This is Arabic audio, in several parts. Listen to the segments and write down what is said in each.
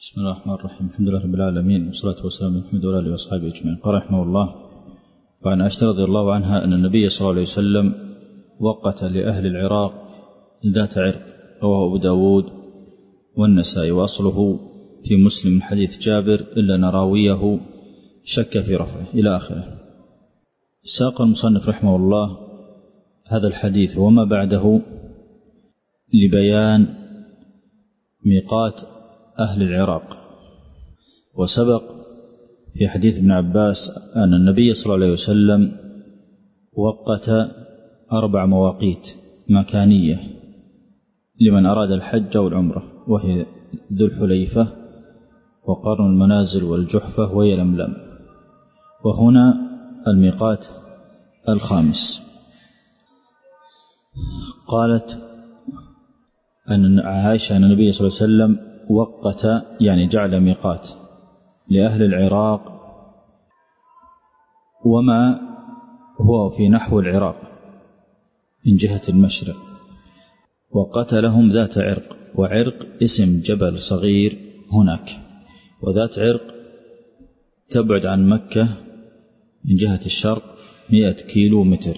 بسم الله الرحمن الرحيم. الحمد لله رب العالمين، والصلاة والسلام على محمد وعلى آله وأصحابه أجمعين. قال رحمه الله: وعن عائشة رضي الله عنها أن النبي صلى الله عليه وسلم وقت لأهل العراق ذات عرق، رواه أبو داود والنسائي، وأصله في مسلم من حديث جابر إلا أن راويه شك في رفعه إلى آخره. ساق المصنف رحمه الله هذا الحديث وما بعده لبيان ميقات أهل العراق. وسبق في حديث ابن عباس أن النبي صلى الله عليه وسلم وقت 4 مواقيت مكانية لمن أراد الحج أو العمرة، وهي ذو الحليفة وقرن المنازل والجحفة ويلملم. وهنا الميقات الخامس. قالت أن عائشة أن النبي صلى الله عليه وسلم وقت، يعني جعل ميقات لأهل العراق وما هو في نحو العراق من جهة المشرق، وقت لهم ذات عرق. وعرق اسم جبل صغير هناك، وذات عرق تبعد عن مكة من جهة الشرق 100 كيلو متر،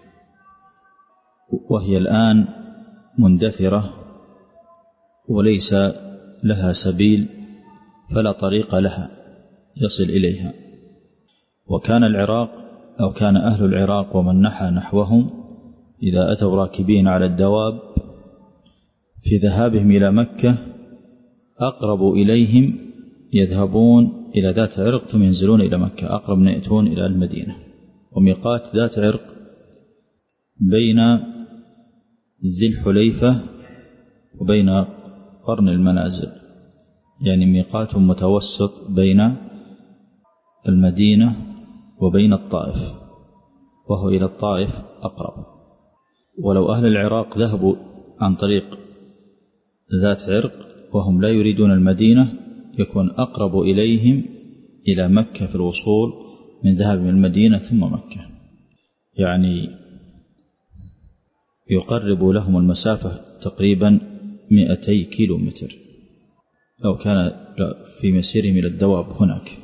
وهي الآن مندثرة وليس لها سبيل، فلا طريق لها يصل إليها. وكان العراق أو كان أهل العراق ومن نحى نحوهم إذا أتوا راكبين على الدواب في ذهابهم إلى مكة أقرب إليهم يذهبون إلى ذات عرق ثم ينزلون إلى مكة، أقرب من يأتون إلى المدينة. وميقات ذات عرق بين ذي الحليفة وبين قرن المنازل، يعني ميقات متوسط بين المدينة وبين الطائف، وهو إلى الطائف أقرب. ولو أهل العراق ذهبوا عن طريق ذات عرق وهم لا يريدون المدينة يكون أقرب إليهم إلى مكة في الوصول من ذهاب من المدينة ثم مكة، يعني يقرب لهم المسافة تقريبا 200 كيلو متر لو كان في مسيرهم إلى الدواب هناك.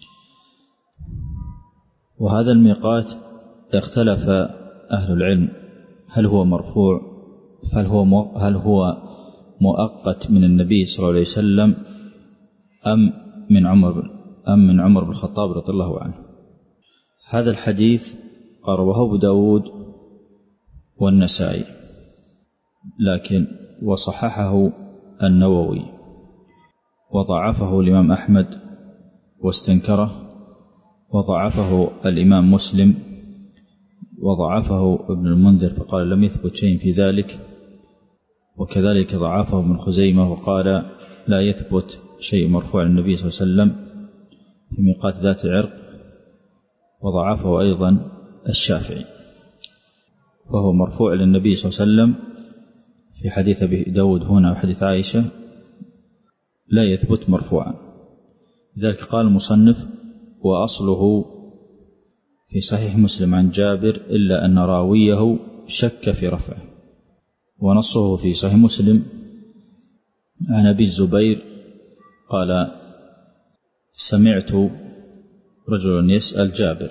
وهذا الميقات اختلف أهل العلم هل هو مرفوع، هل هو مؤقت من النبي صلى الله عليه وسلم أم من عمر بن الخطاب رضي الله عنه. هذا الحديث رواه أبو داود والنسائي، لكن وصححه النووي وضعفه الإمام أحمد واستنكره، وضعفه الإمام مسلم وضعفه ابن المنذر فقال لم يثبت شيء في ذلك، وكذلك ضعفه ابن خزيمة وقال لا يثبت شيء مرفوع للنبي صلى الله عليه وسلم في ميقات ذات عرق، وضعفه أيضا الشافعي، فهو مرفوع للنبي صلى الله عليه وسلم في حديث أبي داود هنا وحديث عائشة لا يثبت مرفوعا. لذلك قال المصنف وأصله في صحيح مسلم عن جابر إلا أن راويه شك في رفعه، ونصه في صحيح مسلم عن أبي الزبير قال سمعت رجلا يسأل جابر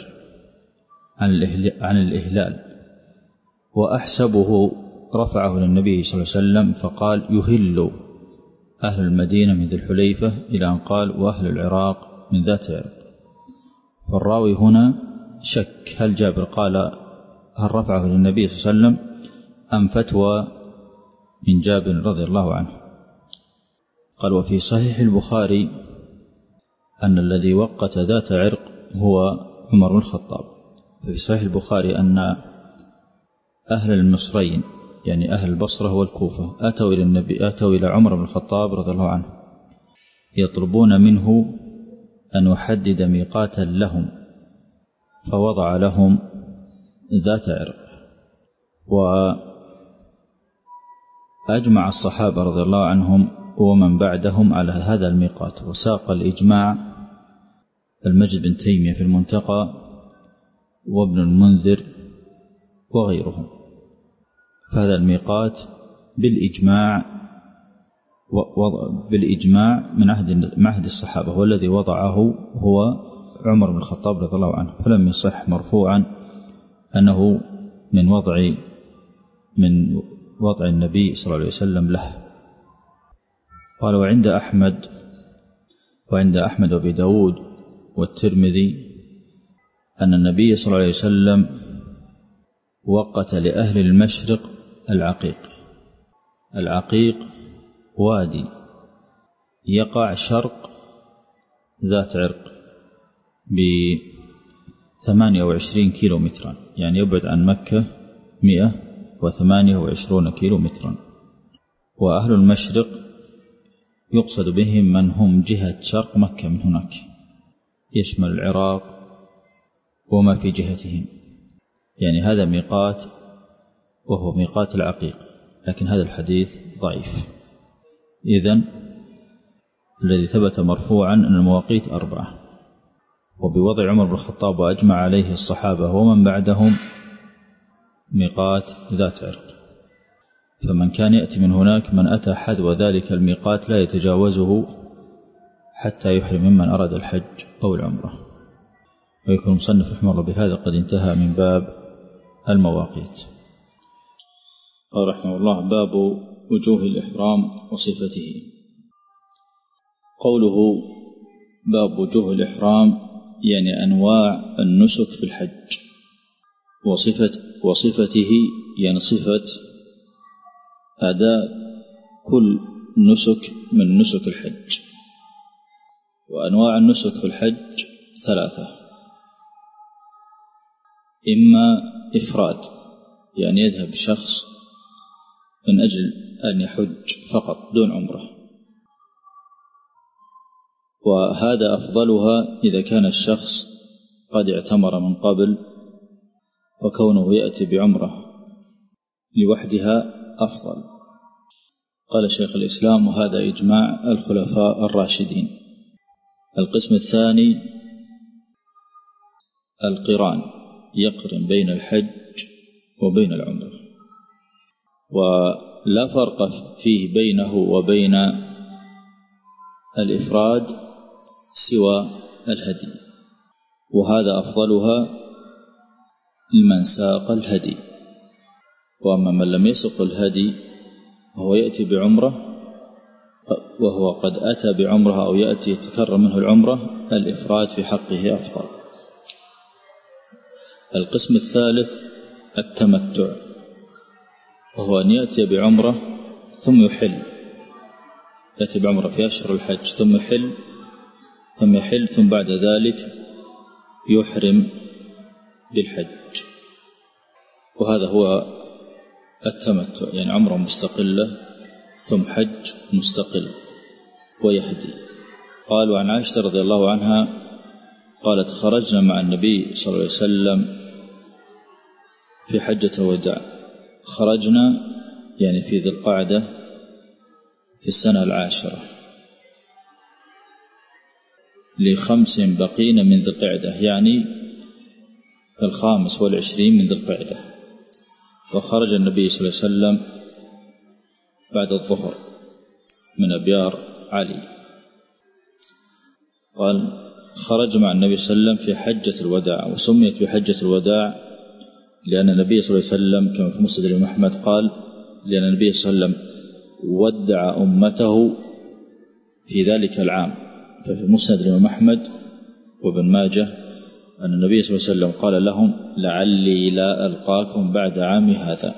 عن الإهلال وأحسبه رفعه للنبي صلى الله عليه وسلم فقال يهل أهل المدينة من ذي الحليفة إلى أن قال وأهل العراق من ذات عرق. فالراوي هنا شك هل جابر قال هل رفعه للنبي صلى الله عليه وسلم أم فتوى من جابر رضي الله عنه. قال وفي صحيح البخاري أن الذي وقت ذات عرق هو عمر بن الخطاب. في صحيح البخاري أن أهل المصرين يعني أهل البصرة والكوفة أتوا إلى عمر بن الخطاب رضي الله عنه يطلبون منه أن يحدد ميقاتا لهم، فوضع لهم ذات عرق. وأجمع الصحابة رضي الله عنهم ومن بعدهم على هذا الميقات، وساق الإجماع المجد بن تيمية في المنتقى وابن المنذر وغيرهم. فهذا الميقات بالإجماع بالإجماع من عهد الصحابة، والذي وضعه هو عمر بن الخطاب رضي الله عنه، فلم يصح مرفوعا أنه من وضع النبي صلى الله عليه وسلم له. قال وعند أحمد وأبي داود والترمذي أن النبي صلى الله عليه وسلم وقت لأهل المشرق العقيق وادي يقع شرق ذات عرق ب28 كيلومترا، يعني يبعد عن مكة 128 كيلومترا. وأهل المشرق يقصد بهم من هم جهة شرق مكة من هناك، يشمل العراق وما في جهتهم، يعني هذا ميقات وهو ميقات العقيق. لكن هذا الحديث ضعيف. إذن الذي ثبت مرفوعا أن المواقيت 4، وبوضع عمر بن الخطاب وأجمع عليه الصحابة ومن بعدهم ميقات ذات عرق. فمن كان يأتي من هناك، من أتى حذو ذلك الميقات لا يتجاوزه حتى يحرم ممن أراد الحج أو العمرة. ويكون المصنف رحمه الله بهذا قد انتهى من باب المواقيت. قال رحمه الله باب وجوه الإحرام وصفته. قوله باب وجوه الإحرام يعني أنواع النسك في الحج، وصفته يعني صفة أداء كل نسك من نسك الحج. وأنواع النسك في الحج 3: إما إفراد، يعني يذهب شخص من أجل أن يحج فقط دون عمره، وهذا أفضلها إذا كان الشخص قد اعتمر من قبل، وكونه يأتي بعمره لوحدها أفضل. قال شيخ الإسلام وهذا إجماع الخلفاء الراشدين. القسم الثاني القران، يقرن بين الحج وبين العمرة، ولا فرق فيه بينه وبين الإفراد سوى الهدي، وهذا أفضلها لمن ساق الهدي. وأما من لم يسق الهدي وهو يأتي بعمره وهو قد أتى بعمره أو يأتي يتكرر منه العمرة، الإفراد في حقه أفضل. القسم الثالث التمتع، وهو أن يأتي بعمره ثم يحل، يأتي بعمره في أشهر الحج ثم يحل ثم بعد ذلك يحرم بالحج. وهذا هو التمتع، يعني عمره مستقلة ثم حج مستقل ويهدي. قال وعن عائشة رضي الله عنها قالت خرجنا مع النبي صلى الله عليه وسلم في حجة الوداع. خرجنا يعني في ذي القعدة في السنة 10 ل5 بقين من ذي القعدة، يعني 25 من ذي القعدة. وخرج النبي صلى الله عليه وسلم بعد الظهر من أبيار علي. قال خرج مع النبي صلى الله عليه وسلم في حجة الوداع، وسميت بحجة الوداع لأن النبي صلى الله عليه وسلم كما في مسند الإمام أحمد قال لأن النبي صلى الله عليه وسلم ودع أمته في ذلك العام. ففي مسند الإمام أحمد وابن ماجه أن النبي صلى الله عليه وسلم قال لهم لعلي لا ألقاكم بعد عام هذا.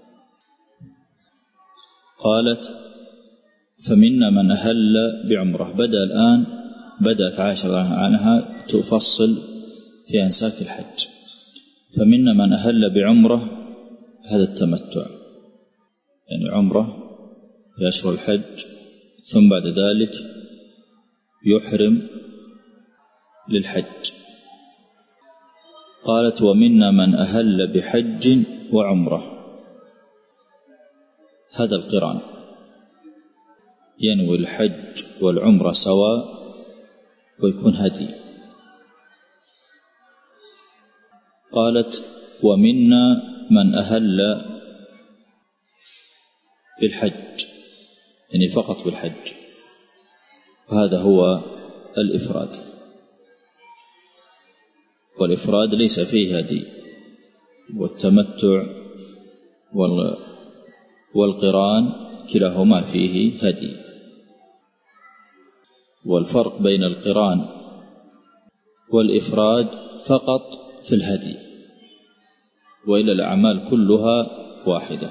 قالت فمنا من أهل بعمره. بدأت عائشة عنها تفصل في أنساك الحج. فمنا من أهل بعمره، هذا التمتع، يعني عمره في أشهر الحج ثم بعد ذلك يحرم للحج. قالت ومنا من أهل بحج وعمره، هذا القران، ينوي الحج والعمرة سواء ويكون هدي. قالت ومنا من أهل بالحج يعني فقط بالحج، هذا هو الإفراد. والإفراد ليس فيه هدي، والتمتع والقران كلاهما فيه هدي. والفرق بين القران والإفراد فقط في الهدي، وإلى الأعمال كلها واحدة.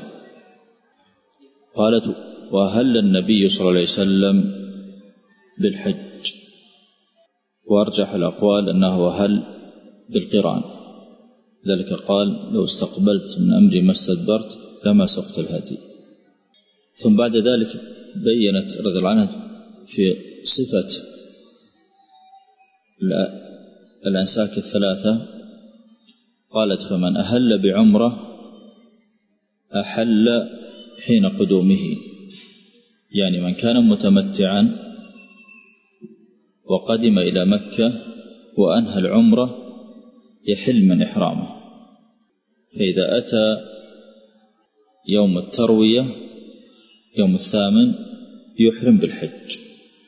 قالت: وهل النبي صلى الله عليه وسلم بالحج، وأرجح الأقوال أنه هل بالقران، ذلك قال: لو استقبلت من أمري ما استدبرت لما سقت الهدي. ثم بعد ذلك بيّنت رضي الله عنها في صفة الأنساك الثلاثة، قالت: فمن أهل بعمرة أحل حين قدومه، يعني من كان متمتعا وقدم إلى مكة وأنهى العمرة يحل من إحرامه، فإذا أتى يوم التروية يوم الثامن يحرم بالحج.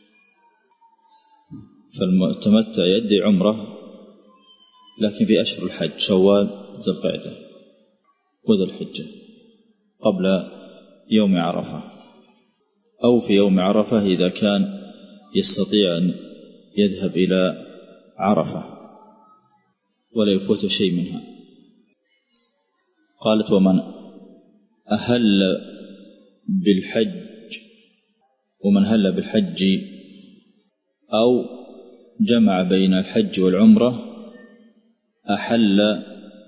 فالمتمتع يدي عمره لكن في أشهر الحج، شوال ذي القعدة وذي الحجة، قبل يوم عرفة، أو في يوم عرفة إذا كان يستطيع أن يذهب إلى عرفة ولا يفوت شيء منها. قالت: ومن أهل بالحج، ومن هل بالحج أو جمع بين الحج والعمرة أحل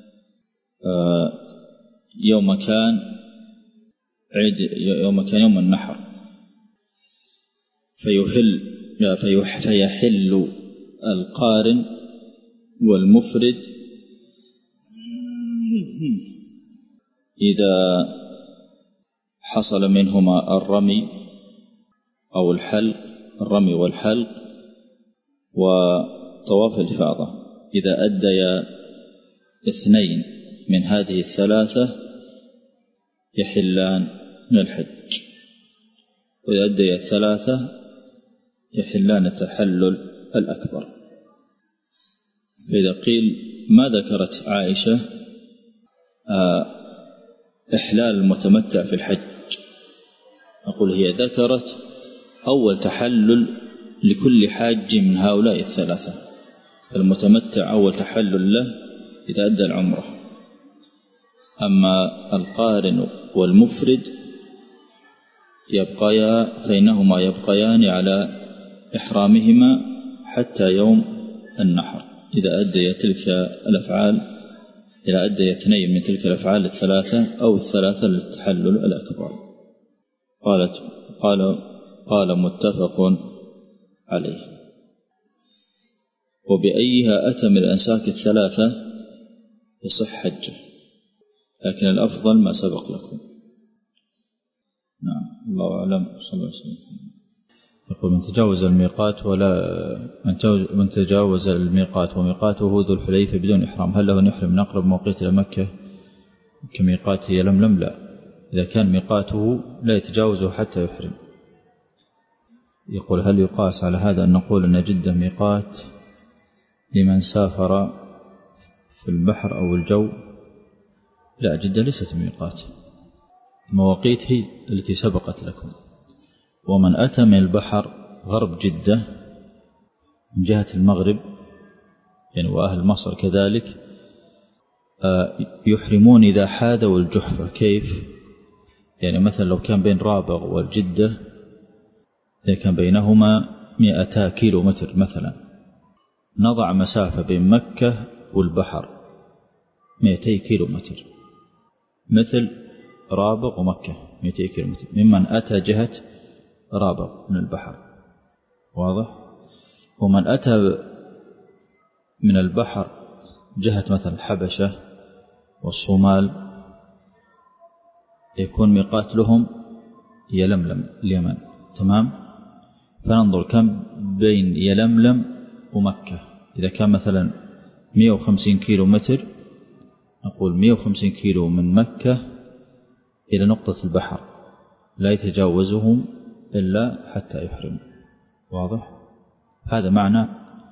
يوم كان يوم النحر، فيحل القارن والمفرد إذا حصل منهما الرمي أو الحلق، الرمي والحلق، وطواف الفاضة. إذا أدي اثنين من هذه الثلاثة يحلان من الحج، وإذا أدي الثلاثة يحلان التحلل الأكبر. فإذا قيل ما ذكرت عائشة إحلال المتمتع في الحج، أقول هي ذكرت أول تحلل لكل حاج من هؤلاء الثلاثة. المتمتع أول تحلل له إذا أدى العمرة، أما القارن والمفرد فإنهما يبقيان على إحرامهما حتى يوم النحر، إذا أدى تلك الأفعال، إذا أدى اثنين من تلك الأفعال الثلاثة أو الثلاثة للتحلل الأكبر. قال متفق عليه. وبأيها أتى من الأنساك الثلاثة يصح حجه، لكن الأفضل ما سبق لكم. نعم، الله أعلم. صلى الله عليه وسلم. يقول: من تجاوز الميقات وميقاته ذو الحليفة بدون إحرام، هل له أن يحرم من أقرب موقيت إلى مكة كميقاته يلملم؟ لا، إذا كان ميقاته لا يتجاوزه حتى يحرم. يقول: هل يقاس على هذا أن نقول أن جدة ميقات لمن سافر في البحر أو الجو؟ لا، جدة ليست ميقات، المواقيت هي التي سبقت لكم. ومن أتى من البحر غرب جدة من جهة المغرب، يعني وأهل مصر كذلك، يحرمون إذا حاذوا الجحفة. كيف؟ يعني مثلا لو كان بين رابغ والجدة، إذا كان بينهما 200 كيلو متر مثلا، نضع مسافة بين مكة والبحر 200 كيلو متر، مثل رابغ ومكة 200 كيلو متر، ممن أتى جهة رابغ من البحر، واضح؟ ومن أتى من البحر جهة مثلا الحبشة والصومال يكون ميقات لهم يلملم اليمن. تمام؟ فننظر كم بين يلملم ومكة. إذا كان مثلا 150 كيلو متر، نقول 150 كيلو من مكة إلى نقطة البحر لا يتجاوزهم إلا حتى يحرم. واضح؟ هذا معنى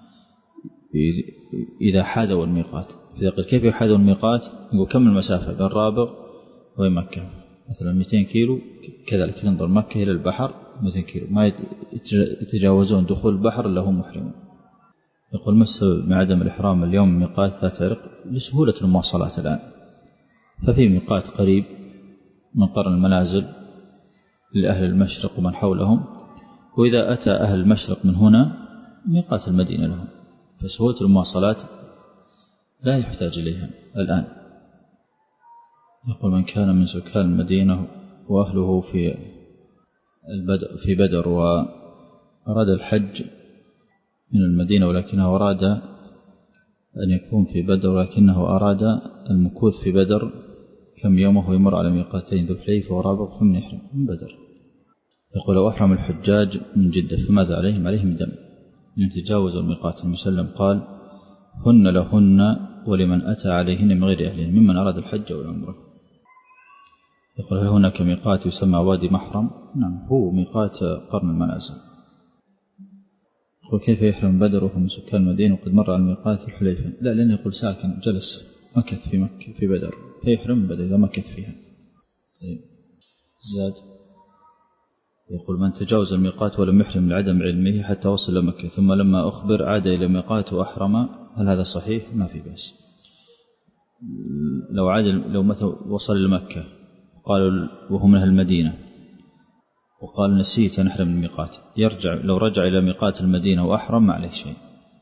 إذا حاذوا الميقات. إذا قل كيف يحاذوا الميقات؟ يقول كم المسافة بين رابغ ومكة؟ مثلا 200 كيلو. كذلك ننظر مكة إلى البحر 200 كيلو، ما يتجاوزون دخول البحر إلا هم محرمون. يقول ما السبب من عدم الإحرام اليوم من ميقات ذات عرق؟ لسهولة المواصلات الآن، ففي ميقات قريب من قرن المنازل لأهل المشرق ومن حولهم، وإذا أتى أهل المشرق من هنا ميقات المدينة لهم، فسهولة المواصلات لا يحتاج إليها الآن. يقول من كان من سكان المدينة وأهله في بدر وأراد الحج من المدينة ولكنه أراد أن يكون في بدر ولكنه أراد المكوث في بدر كم يومه ويمر على ميقاتين ذو الحليفة ورابغ ثم يحرم من بدر. يقول لو أحرم الحجاج من جدة فماذا عليهم؟ عليهم دم من تجاوزوا الميقات. المسلم قال هن لهن ولمن أتى عليهن من غير أهلهن ممن أراد الحج والعمرة. يقول هل هناك ميقات يسمى وادي محرم؟ نعم، هو ميقات قرن المنازل. يقول كيف يحرم بدر وهو من سكان المدينة وقد مر على ميقات الحليفة؟ لا، لأنه يقول ساكن جلس مكث في مكة في بدر، فيحرم بدر إذا مكث فيها. طيب زاد. يقول من تجاوز الميقات ولم يحرم لعدم علمه حتى وصل إلى مكة ثم لما أخبر عاد إلى ميقات وأحرم، هل هذا صحيح؟ ما في بأس. لو مثلا وصل إلى مكة قالوا وهو من أهل المدينة وقال نسيت أن أحرم الميقات، لو رجع إلى ميقات المدينة وأحرم ما عليه شيء.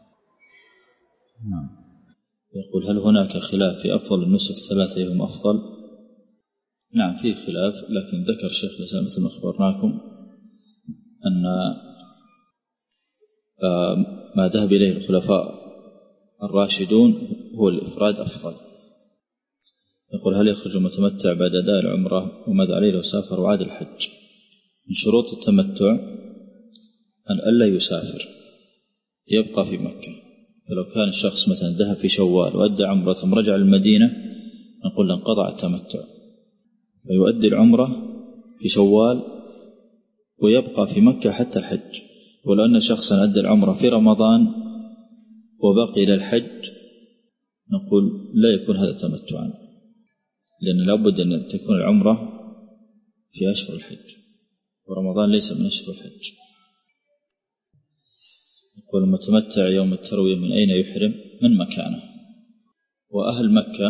نعم. يقول هل هناك خلاف في أفضل النسك 3 أيهم أفضل؟ نعم في خلاف، لكن ذكر الشيخ الإسلام مثل ما أخبرناكم أن ما ذهب إليه الخلفاء الراشدون هو الإفراد أفضل. يقول هل يخرج المتمتع بعد أداء العمرة وماذا عليه لو سافر وعاد الحج؟ من شروط التمتع أن ألا يسافر، يبقى في مكة. فلو كان الشخص مثلا ذهب في شوال وأدى عمرة ثم رجع المدينة نقول انقطع التمتع، فيؤدي العمرة في شوال ويبقى في مكة حتى الحج. ولو أن شخصا أدى العمرة في رمضان وبقي إلى الحج نقول لا يكون هذا تمتعا، لأن لابد أن تكون العمرة في أشهر الحج ورمضان ليس من أشهر الحج. يقول المتمتع يوم التروية من أين يحرم؟ من مكانه. وأهل مكة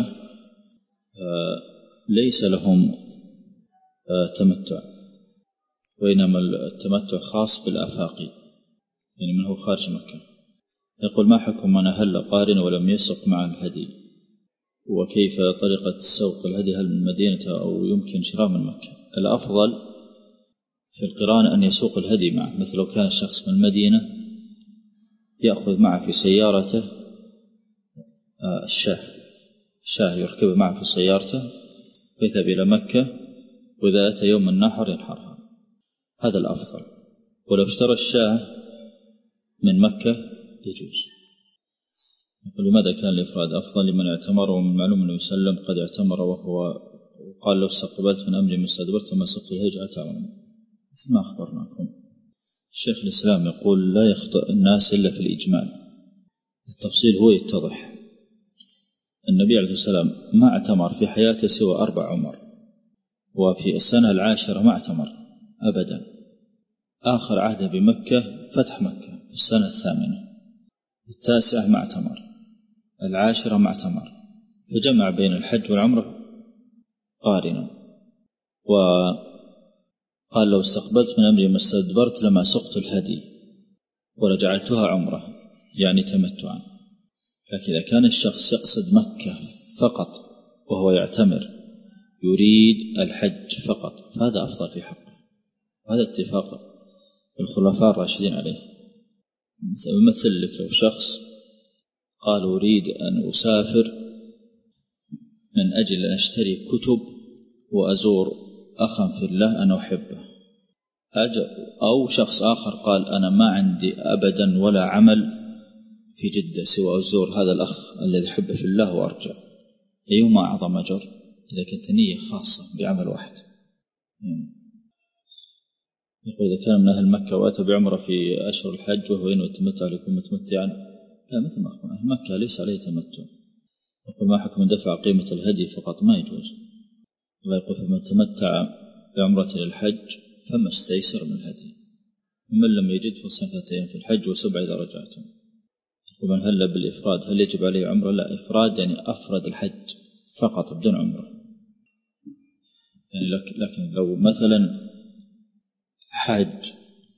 ليس لهم تمتع، وإنما التمتع خاص بالآفاقي يعني من هو خارج مكة. يقول ما حكم من أهل قارن ولم يسق مع الهدي، وكيف طريقة سوق الهدي هل من المدينة أو يمكن شراء من مكة؟ الأفضل في القران أن يسوق الهدي معه، مثل لو كان الشخص من المدينة يأخذ معه في سيارته الشاه يركبه معه في سيارته ويذهب إلى مكة، وإذا أتى يوم النحر ينحرها، هذا الأفضل. ولو اشترى الشاه من مكة يجوز. يقول لماذا كان الإفراد أفضل لمن اعتمر؟ ومن معلوم أنه يسلم قد اعتمر وقال لو استقبلت من أمري ما استدبرت وما سقت الهجرة تعاون مثل ما أخبرناكم. الشيخ الإسلام يقول لا يخطئ الناس إلا في الإجمال، التفصيل هو يتضح. النبي عليه السلام ما اعتمر في حياته سوى 4 عمر، وفي السنة 10 ما اعتمر أبدا. آخر عهده بمكة فتح مكة في السنة 8، 9 ما اعتمر، 10 ما اعتمر، فجمع بين الحج والعمرة قارنا. وقال لو استقبلت من أمري ما استدبرت لما سقت الهدي ولجعلتها عمرة يعني تمتعا. لكن إذا كان الشخص يقصد مكة فقط وهو يعتمر يريد الحج فقط فهذا أفضل في حقه، وهذا اتفاق الخلفاء الراشدين عليه. مثل لك لو شخص قال أريد أن أسافر من أجل أن أشتري كتب وأزور أخا في الله أنا أحبه، أو شخص آخر قال أنا ما عندي أبدا ولا عمل في جدة سوى أزور هذا الأخ الذي أحبه في الله وأرجع، أيهما أعظم أجر؟ إذا كانت نية خاصة بعمل واحد. يقول إذا كان من أهل مكة وأتى بعمرة في أشهر الحج وهو ينوي التمتع ليكون متمتعا، لا، مثل ما أخبر أهل مكة ليس عليه تمتع. يقول ما حكم دفع قيمة الهدي فقط؟ ما يجوز. الله يقول فمن تمتع بعمرة للحج فما استيسر من الهدي، ومن لم يجد فصفتين في الحج وسبع إذا رجعتم. ومن هل بالإفراد هل يجب عليه عمرة؟ لا، إفراد يعني أفرد الحج فقط بدون عمرة. يعني لكن لو مثلا حج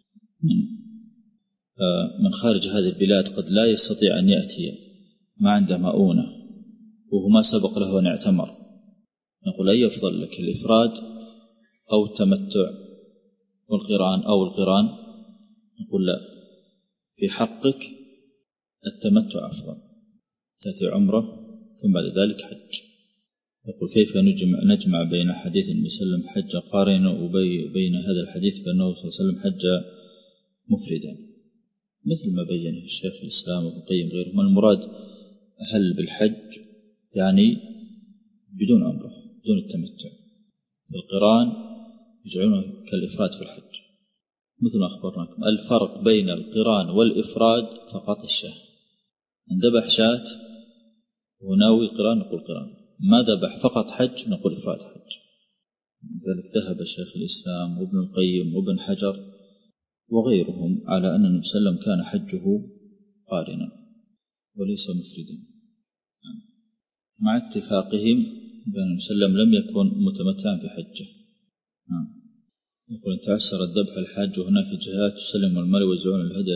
من خارج هذه البلاد قد لا يستطيع أن يأتي، ما عنده مؤونة وهو ما سبق له أن يعتمر، نقول أي أفضل لك، الإفراد أو التمتع والقران أو القران؟ نقول لا، في حقك التمتع أفضل، تأتي عمرة ثم بعد ذلك حج. يقول كيف نجمع بين حديث النبي صلى الله عليه وسلم حج قارنا وبين هذا الحديث بأنه صلى الله عليه وسلم حج مفردا، مثل ما بينه الشيخ الإسلام وابن القيم غيرهم. المراد هل بالحج يعني بدون عمرة بدون التمتع، القران يجعلونه كالإفراد في الحج، مثل ما أخبرناكم. الفرق بين القران والإفراد فقط الشاه، من ذبح شاة وناوي قران نقول قران، ما ذبح فقط حج نقول إفراد حج. لذلك ذهب شيخ الإسلام وابن القيم وابن حجر وغيرهم على أن النبي صلى الله عليه وسلم كان حجه قارنا وليس مفردا، مع اتفاقهم بأن النبي صلى الله عليه وسلم لم يكن متمتعا في حجه. يقول إن تعسر الذبح الحاج وهناك جهات تسلم المال ويوزعون الهدى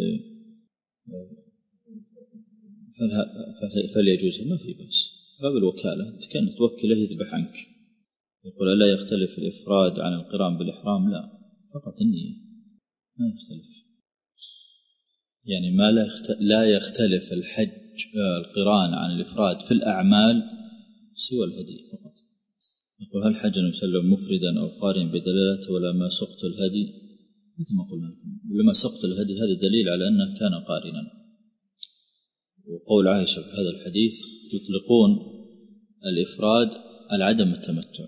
فليجوز، ما في بس باب الوكالة كان توكله يذبح عنك. يقول ألا يختلف الإفراد عن القران بالإحرام؟ لا، فقط النية ما يختلف، يعني ما لا يختلف الحج القران عن الإفراد في الأعمال سوى الهدي فقط. يقول هل حج النبي صلى الله عليه وسلم مفردا أو قارن بدلالته ولا ما سقط الهدي؟ مثل ما قلنا لكم لما سقط الهدي هذا دليل على أنه كان قارنا. وقول عائشة في هذا الحديث يطلقون الإفراد على عدم التمتع.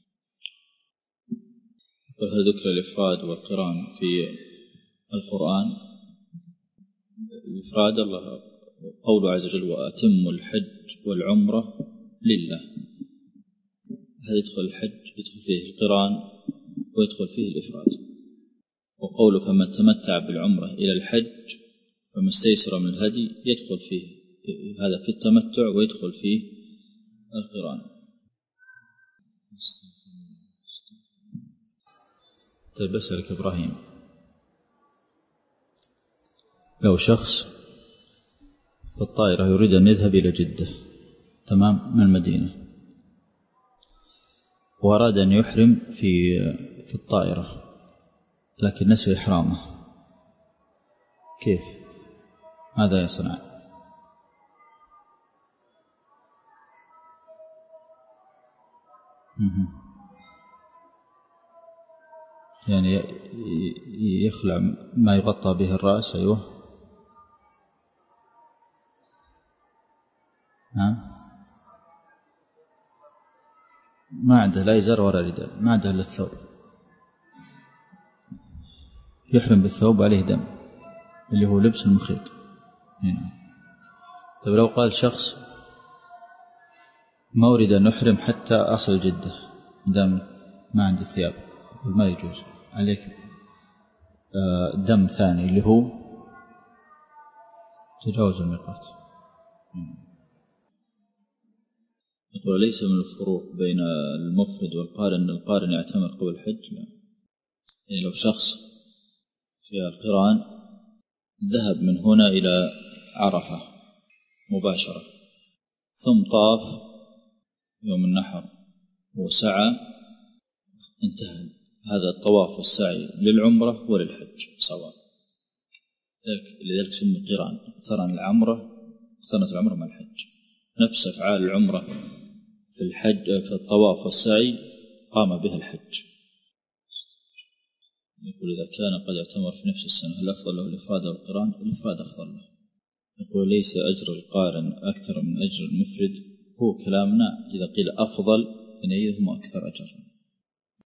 وهل ذكر الإفراد والقران في القرآن؟ الإفراد الله قوله عز وجل وأتم الحج والعمرة لله، هذا يدخل الحج يدخل فيه القران ويدخل فيه الإفراد. وقوله فمن تمتع بالعمرة إلى الحج فما استيسر من الهدي يدخل فيه هذا في التمتع ويدخل فيه القران. طيب أسألك إبراهيم، لو شخص في الطائرة يريد أن يذهب إلى جدة تمام من المدينة وأراد أن يحرم في الطائرة لكن نسي إحرامه، كيف ماذا يصنع؟ يعني يخلع ما يغطى به الرأس. أيوه ما عنده لا إزار ولا رداء، ما عنده إلا الثوب، يحرم بالثوب عليه دم اللي هو لبس المخيط. طيب لو قال شخص ما أريد أن نحرم حتى أصل جدة دم ما عندي ثياب، ما يجوز عليك دم ثاني اللي هو تجاوز الميقات. يقول ليس من الفروق بين المفرد والقارن أن القارن يعتمر قبل الحج؟ لا. يعني لو شخص في القران ذهب من هنا إلى عرفة مباشرة ثم طاف يوم النحر وسعى، انتهى هذا الطواف والسعي للعمرة وللحج سواء، لذلك سمي قران، اقترن العمرة مع الحج، نفس أفعال العمرة في الحج في الطواف والسعي قام بها الحج. يقول إذا كان قد اعتمر في نفس السنة هل أفضل له الإفراد أو القران؟ الإفراد أفضل له. يقول ليس أجر القارن أكثر من أجر المفرد؟ هو كلامنا إذا قيل أفضل يعني هم أكثر أجر.